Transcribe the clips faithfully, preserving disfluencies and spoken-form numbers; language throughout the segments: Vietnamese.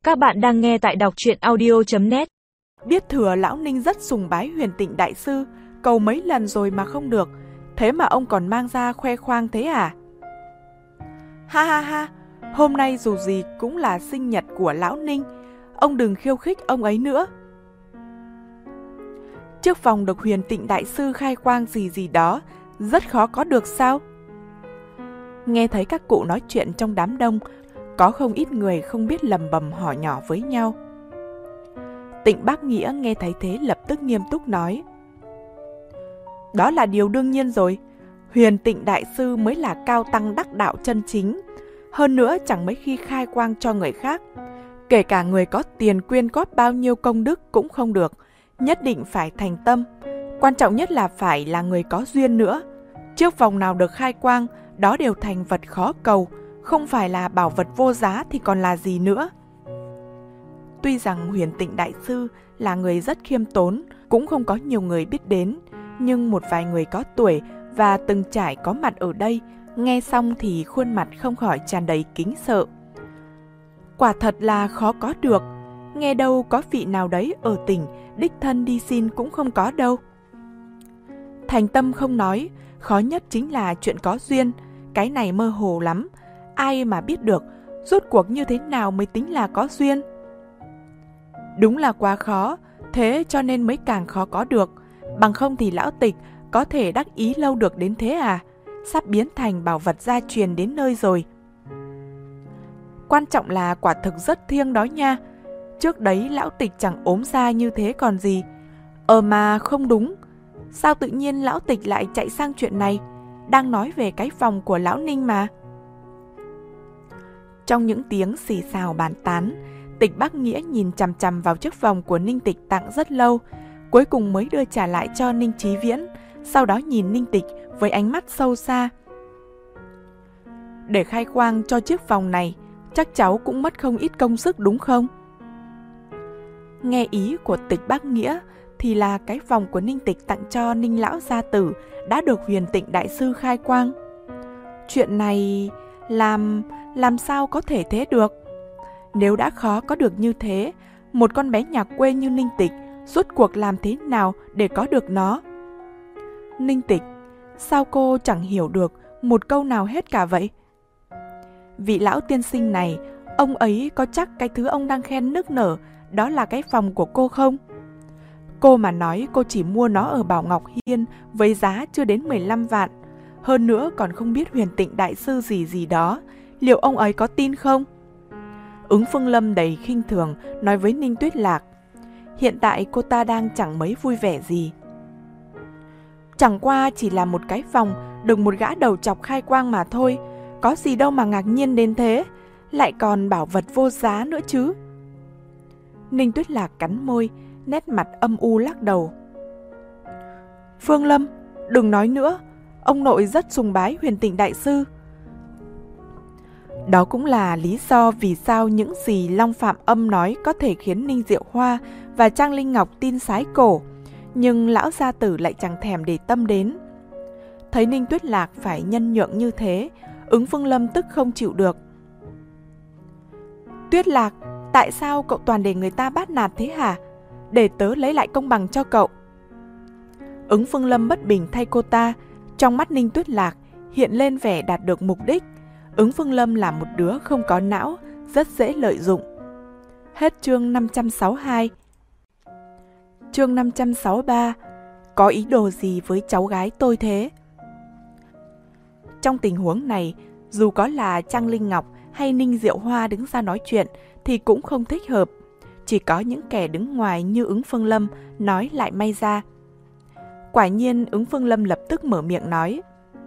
Các bạn đang nghe tại đọc truyện audio chấm net. Biết thừa lão Ninh rất sùng bái Huyền Tịnh đại sư, cầu mấy lần rồi mà không được, thế mà ông còn mang ra khoe khoang thế à? Ha ha ha, hôm nay dù gì cũng là sinh nhật của lão Ninh, ông đừng khiêu khích ông ấy nữa. Trước phòng được Huyền Tịnh đại sư khai quang gì gì đó, rất khó có được sao? Nghe thấy các cụ nói chuyện trong đám đông, có không ít người không biết lầm bầm hỏi nhỏ với nhau. Tịnh Bác Nghĩa nghe thấy thế lập tức nghiêm túc nói: đó là điều đương nhiên rồi, Huyền Tịnh đại sư mới là cao tăng đắc đạo chân chính, hơn nữa chẳng mấy khi khai quang cho người khác. Kể cả người có tiền quyên góp bao nhiêu công đức cũng không được, nhất định phải thành tâm. Quan trọng nhất là phải là người có duyên nữa. Trước vòng nào được khai quang, đó đều thành vật khó cầu, không phải là bảo vật vô giá thì còn là gì nữa. Tuy rằng Huyền Tịnh đại sư là người rất khiêm tốn, cũng không có nhiều người biết đến, nhưng một vài người có tuổi và từng trải có mặt ở đây, nghe xong thì khuôn mặt không khỏi tràn đầy kính sợ. Quả thật là khó có được, nghe đâu có vị nào đấy ở tỉnh đích thân đi xin cũng không có đâu. Thành tâm không nói, khó nhất chính là chuyện có duyên, cái này mơ hồ lắm, ai mà biết được rốt cuộc như thế nào mới tính là có duyên. Đúng là quá khó, thế cho nên mới càng khó có được, bằng không thì lão Tịch có thể đắc ý lâu được đến thế à, sắp biến thành bảo vật gia truyền đến nơi rồi. Quan trọng là quả thực rất thiêng đó nha, trước đấy lão Tịch chẳng ốm ra như thế còn gì. Ờ mà không đúng, sao tự nhiên lão Tịch lại chạy sang chuyện này, đang nói về cái phòng của lão Ninh mà. Trong những tiếng xì xào bàn tán, Tịch Bác Nghĩa nhìn chằm chằm vào chiếc vòng của Ninh Tịch tặng rất lâu, cuối cùng mới đưa trả lại cho Ninh Chí Viễn, sau đó nhìn Ninh Tịch với ánh mắt sâu xa. Để khai quang cho chiếc vòng này, chắc cháu cũng mất không ít công sức đúng không? Nghe ý của Tịch Bác Nghĩa thì là cái vòng của Ninh Tịch tặng cho Ninh lão gia tử đã được Huyền Tịnh đại sư khai quang. Chuyện này làm làm sao có thể thế được? Nếu đã khó có được như thế, một con bé nhà quê như Ninh Tịch rốt cuộc làm thế nào để có được nó? Ninh Tịch, sao cô chẳng hiểu được một câu nào hết cả vậy? Vị lão tiên sinh này, ông ấy có chắc cái thứ ông đang khen nức nở đó là cái phòng của cô không? Cô mà nói cô chỉ mua nó ở Bảo Ngọc Hiên với giá chưa đến mười lăm vạn, hơn nữa còn không biết Huyền Tịnh đại sư gì gì đó, liệu ông ấy có tin không? Ứng Phương Lâm đầy khinh thường nói với Ninh Tuyết Lạc. Hiện tại cô ta đang chẳng mấy vui vẻ gì. Chẳng qua chỉ là một cái phòng được một gã đầu chọc khai quang mà thôi, có gì đâu mà ngạc nhiên đến thế, lại còn bảo vật vô giá nữa chứ. Ninh Tuyết Lạc cắn môi, nét mặt âm u lắc đầu. Phương Lâm, đừng nói nữa, ông nội rất sùng bái Huyền Tịnh đại sư. Đó cũng là lý do vì sao những gì Long Phạm Âm nói có thể khiến Ninh Diệu Hoa và Trang Linh Ngọc tin sái cổ, nhưng lão gia tử lại chẳng thèm để tâm đến. Thấy Ninh Tuyết Lạc phải nhân nhượng như thế, Ứng Phương Lâm tức không chịu được. Tuyết Lạc, tại sao cậu toàn để người ta bắt nạt thế hả? Để tớ lấy lại công bằng cho cậu. Ứng Phương Lâm bất bình thay cô ta, trong mắt Ninh Tuyết Lạc hiện lên vẻ đạt được mục đích. Ứng Phương Lâm là một đứa không có não, rất dễ lợi dụng. Hết chương năm trăm sáu mươi hai. Chương năm trăm sáu mươi ba. Có ý đồ gì với cháu gái tôi thế? Trong tình huống này, dù có là Trang Linh Ngọc hay Ninh Diệu Hoa đứng ra nói chuyện thì cũng không thích hợp. Chỉ có những kẻ đứng ngoài như Ứng Phương Lâm nói lại may ra. Quả nhiên Ứng Phương Lâm lập tức mở miệng nói.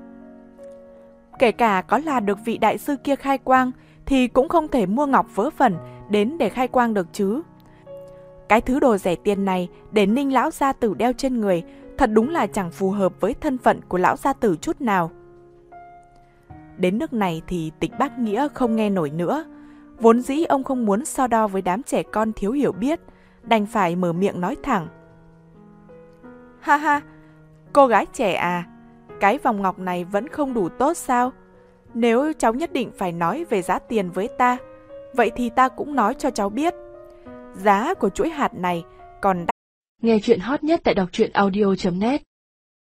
Kể cả có là được vị đại sư kia khai quang thì cũng không thể mua ngọc vớ vẩn đến để khai quang được chứ. Cái thứ đồ rẻ tiền này để Ninh lão gia tử đeo trên người thật đúng là chẳng phù hợp với thân phận của lão gia tử chút nào. Đến nước này thì Tịch Bác Nghĩa không nghe nổi nữa. Vốn dĩ ông không muốn so đo với đám trẻ con thiếu hiểu biết, đành phải mở miệng nói thẳng. Ha ha, cô gái trẻ à, cái vòng ngọc này vẫn không đủ tốt sao? Nếu cháu nhất định phải nói về giá tiền với ta, Vậy thì ta cũng nói cho cháu biết. Giá của chuỗi hạt này còn đắt. Nghe chuyện hot nhất tại đọc truyện audio chấm net